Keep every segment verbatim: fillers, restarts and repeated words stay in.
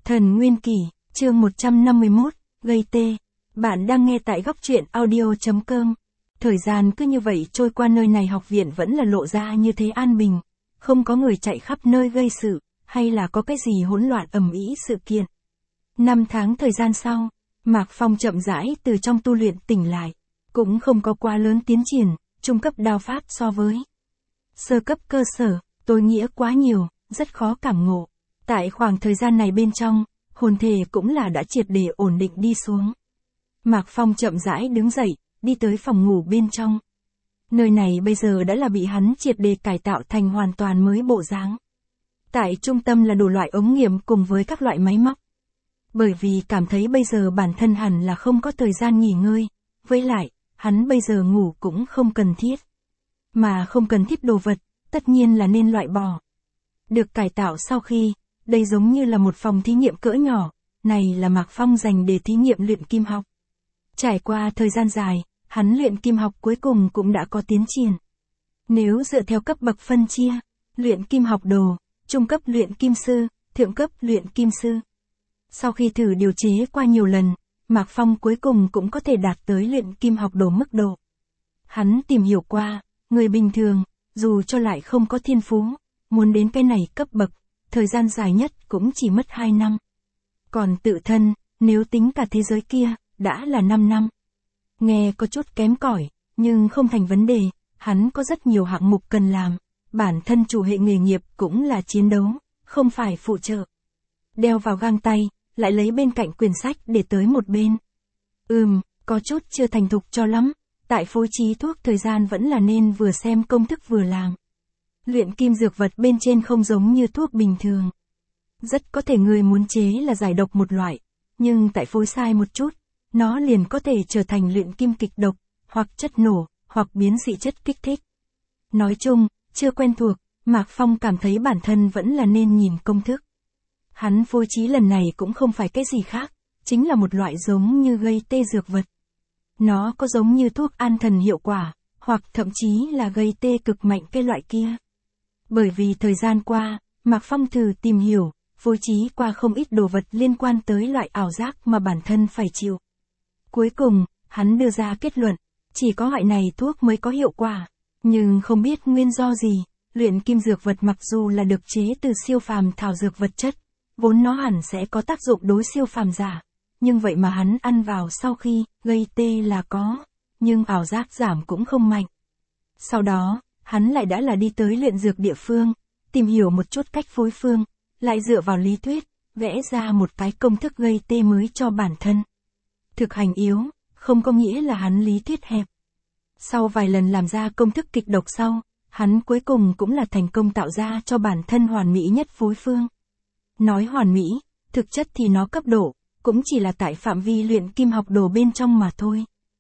Thần Nguyên Kỷ, chương một trăm năm mươi mốt, gây tê. Bạn đang nghe tại góc truyện audio chấm com. Thời gian cứ như vậy trôi qua, nơi này học viện vẫn là lộ ra như thế an bình. Không có người chạy khắp nơi gây sự, hay là có cái gì hỗn loạn ầm ĩ sự kiện. Năm tháng thời gian sau, Mạc Phong chậm rãi từ trong tu luyện tỉnh lại. Cũng không có quá lớn tiến triển, trung cấp đao pháp so với sơ cấp cơ sở, tối nghĩa quá nhiều, rất khó cảm ngộ. Tại khoảng thời gian này bên trong, hồn thể cũng là đã triệt để ổn định đi xuống. Mạc Phong chậm rãi đứng dậy, đi tới phòng ngủ bên trong. Nơi này bây giờ đã là bị hắn triệt để cải tạo thành hoàn toàn mới bộ dáng. Tại trung tâm là đủ loại ống nghiệm cùng với các loại máy móc. Bởi vì cảm thấy bây giờ bản thân hẳn là không có thời gian nghỉ ngơi, với lại, hắn bây giờ ngủ cũng không cần thiết. Mà không cần thiết đồ vật, tất nhiên là nên loại bỏ. Được cải tạo sau khi, đây giống như là một phòng thí nghiệm cỡ nhỏ, này là Mạc Phong dành để thí nghiệm luyện kim học. Trải qua thời gian dài, hắn luyện kim học cuối cùng cũng đã có tiến triển. Nếu dựa theo cấp bậc phân chia, luyện kim học đồ, trung cấp luyện kim sư, thượng cấp luyện kim sư. Sau khi thử điều chế qua nhiều lần, Mạc Phong cuối cùng cũng có thể đạt tới luyện kim học đồ mức độ. Hắn tìm hiểu qua, người bình thường, dù cho lại không có thiên phú, muốn đến cái này cấp bậc, thời gian dài nhất cũng chỉ mất hai năm. Còn tự thân, nếu tính cả thế giới kia, đã là năm năm. Nghe có chút kém cỏi, nhưng không thành vấn đề, hắn có rất nhiều hạng mục cần làm, bản thân chủ hệ nghề nghiệp cũng là chiến đấu, không phải phụ trợ. Đeo vào găng tay, lại lấy bên cạnh quyển sách để tới một bên. Ừm, có chút chưa thành thục cho lắm, tại phối trí thuốc thời gian vẫn là nên vừa xem công thức vừa làm. Luyện kim dược vật bên trên không giống như thuốc bình thường. Rất có thể người muốn chế là giải độc một loại, nhưng tại phối sai một chút, nó liền có thể trở thành luyện kim kịch độc, hoặc chất nổ, hoặc biến dị chất kích thích. Nói chung, chưa quen thuộc, Mạc Phong cảm thấy bản thân vẫn là nên nhìn công thức. Hắn phối trí lần này cũng không phải cái gì khác, chính là một loại giống như gây tê dược vật. Nó có giống như thuốc an thần hiệu quả, hoặc thậm chí là gây tê cực mạnh cái loại kia. Bởi vì thời gian qua, Mạc Phong thử tìm hiểu, phối trí qua không ít đồ vật liên quan tới loại ảo giác mà bản thân phải chịu. Cuối cùng, hắn đưa ra kết luận, chỉ có loại này thuốc mới có hiệu quả, nhưng không biết nguyên do gì, luyện kim dược vật mặc dù là được chế từ siêu phàm thảo dược vật chất, vốn nó hẳn sẽ có tác dụng đối siêu phàm giả, nhưng vậy mà hắn ăn vào sau khi gây tê là có, nhưng ảo giác giảm cũng không mạnh. Sau đó, hắn lại đã là đi tới luyện dược địa phương, tìm hiểu một chút cách phối phương, lại dựa vào lý thuyết, vẽ ra một cái công thức gây tê mới cho bản thân. Thực hành yếu, không có nghĩa là hắn lý thuyết hẹp. Sau vài lần làm ra công thức kịch độc sau, hắn cuối cùng cũng là thành công tạo ra cho bản thân hoàn mỹ nhất phối phương. Nói hoàn mỹ, thực chất thì nó cấp độ, cũng chỉ là tại phạm vi luyện kim học đồ bên trong mà thôi.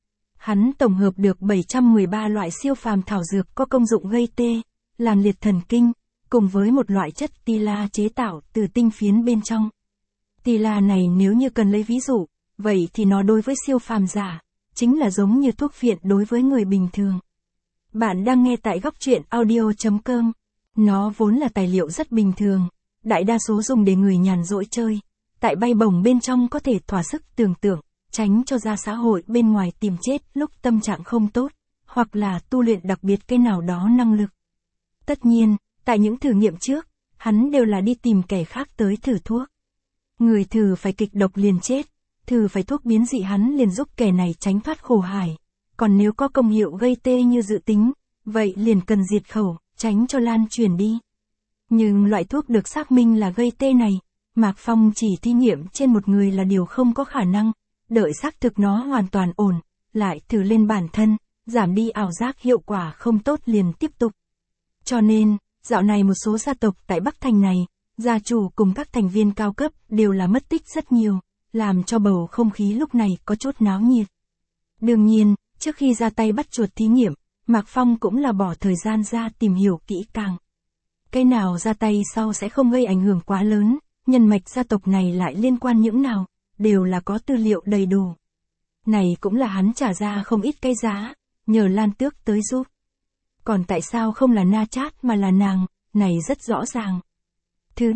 Hắn tổng hợp được bảy trăm mười ba loại siêu phàm thảo dược có công dụng gây tê, làm liệt thần kinh, cùng với một loại chất tila chế tạo từ tinh phiến bên trong. Tila này nếu như cần lấy ví dụ, vậy thì nó đối với siêu phàm giả, chính là giống như thuốc phiện đối với người bình thường. Bạn đang nghe tại góc truyện audio chấm com. Nó vốn là tài liệu rất bình thường, đại đa số dùng để người nhàn rỗi chơi. Tại bay bổng bên trong có thể thỏa sức tưởng tượng, tránh cho ra xã hội bên ngoài tìm chết lúc tâm trạng không tốt, hoặc là tu luyện đặc biệt cái nào đó năng lực. Tất nhiên, tại những thử nghiệm trước, hắn đều là đi tìm kẻ khác tới thử thuốc. Người thử phải kịch độc liền chết, thử phải thuốc biến dị hắn liền giúp kẻ này tránh thoát khổ hải. Còn nếu có công hiệu gây tê như dự tính, vậy liền cần diệt khẩu, tránh cho lan truyền đi. Nhưng loại thuốc được xác minh là gây tê này, Mạc Phong chỉ thí nghiệm trên một người là điều không có khả năng, đợi xác thực nó hoàn toàn ổn, lại thử lên bản thân, giảm đi ảo giác hiệu quả không tốt liền tiếp tục. Cho nên, dạo này một số gia tộc tại Bắc Thành này, gia chủ cùng các thành viên cao cấp đều là mất tích rất nhiều, làm cho bầu không khí lúc này có chút náo nhiệt. Đương nhiên, trước khi ra tay bắt chuột thí nghiệm, Mạc Phong cũng là bỏ thời gian ra tìm hiểu kỹ càng. Cái nào ra tay sau sẽ không gây ảnh hưởng quá lớn, nhân mạch gia tộc này lại liên quan những nào, đều là có tư liệu đầy đủ. Này cũng là hắn trả ra không ít cái giá, nhờ Lan Tước tới giúp. Còn tại sao không là Na Chát mà là nàng, này rất rõ ràng. Thứ nhất,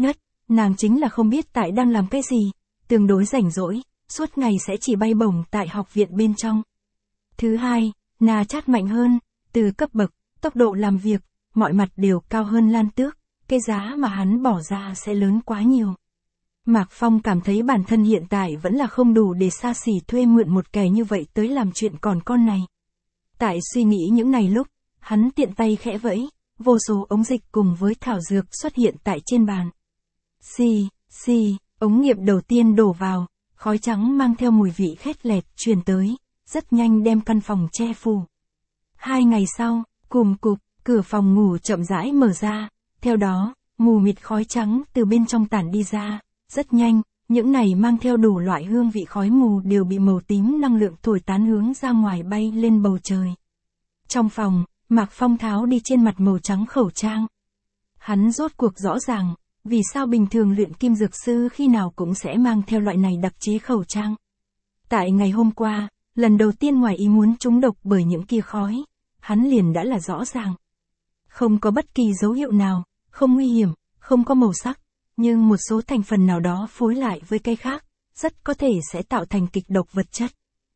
Nàng chính là không biết tại đang làm cái gì, tương đối rảnh rỗi, suốt ngày sẽ chỉ bay bổng tại học viện bên trong. Thứ hai, Na Chát mạnh hơn, từ cấp bậc, tốc độ làm việc, mọi mặt đều cao hơn Lan Tước, cái giá mà hắn bỏ ra sẽ lớn quá nhiều. Mạc Phong cảm thấy bản thân hiện tại vẫn là không đủ để xa xỉ thuê mượn một kẻ như vậy tới làm chuyện còn con này. Tại suy nghĩ những này lúc, hắn tiện tay khẽ vẫy, vô số ống dịch cùng với thảo dược xuất hiện tại trên bàn. Xì, xì, ống nghiệm đầu tiên đổ vào, khói trắng mang theo mùi vị khét lẹt truyền tới, rất nhanh đem căn phòng che phủ. Hai ngày sau, cùm cụp, cửa phòng ngủ chậm rãi mở ra, theo đó, mù mịt khói trắng từ bên trong tản đi ra, rất nhanh, những này mang theo đủ loại hương vị khói mù đều bị màu tím năng lượng thổi tán hướng ra ngoài bay lên bầu trời. Trong phòng, Mạc Phong tháo đi trên mặt màu trắng khẩu trang. Hắn rốt cuộc rõ ràng, vì sao bình thường luyện kim dược sư khi nào cũng sẽ mang theo loại này đặc chế khẩu trang. Tại ngày hôm qua, lần đầu tiên ngoài ý muốn trúng độc bởi những kia khói, hắn liền đã là rõ ràng. Không có bất kỳ dấu hiệu nào, không nguy hiểm, không có màu sắc, nhưng một số thành phần nào đó phối lại với cây khác, rất có thể sẽ tạo thành kịch độc vật chất.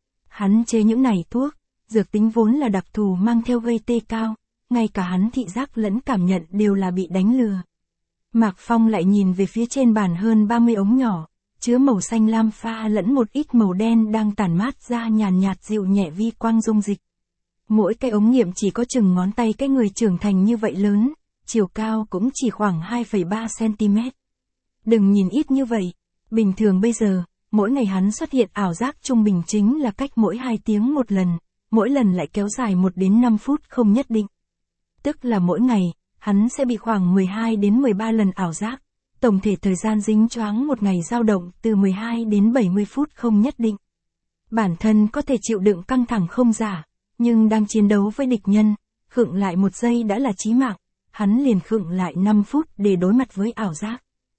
Hắn chế những này thuốc, dược tính vốn là đặc thù mang theo gây tê cao, ngay cả hắn thị giác lẫn cảm nhận đều là bị đánh lừa. Mạc Phong lại nhìn về phía trên bàn hơn ba mươi ống nhỏ, chứa màu xanh lam pha lẫn một ít màu đen đang tản mát ra nhàn nhạt dịu nhẹ vi quang dung dịch. Mỗi cái ống nghiệm chỉ có chừng ngón tay cái người trưởng thành như vậy lớn, chiều cao cũng chỉ khoảng hai phẩy ba xăng-ti-mét. Đừng nhìn ít như vậy, bình thường bây giờ, mỗi ngày hắn xuất hiện ảo giác trung bình chính là cách mỗi hai tiếng một lần, mỗi lần lại kéo dài một đến năm phút không nhất định. Tức là mỗi ngày, hắn sẽ bị khoảng mười hai đến mười ba lần ảo giác, tổng thể thời gian dính choáng một ngày dao động từ mười hai đến bảy mươi phút không nhất định. Bản thân có thể chịu đựng căng thẳng không giả, nhưng đang chiến đấu với địch nhân, khựng lại một giây đã là chí mạng, hắn liền khựng lại năm phút để đối mặt với ảo giác.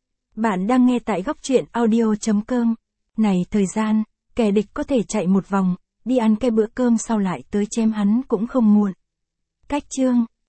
Bạn đang nghe tại góc truyện audio chấm com. Này thời gian, kẻ địch có thể chạy một vòng, đi ăn cái bữa cơm sau lại tới chém hắn cũng không muộn. Cách chương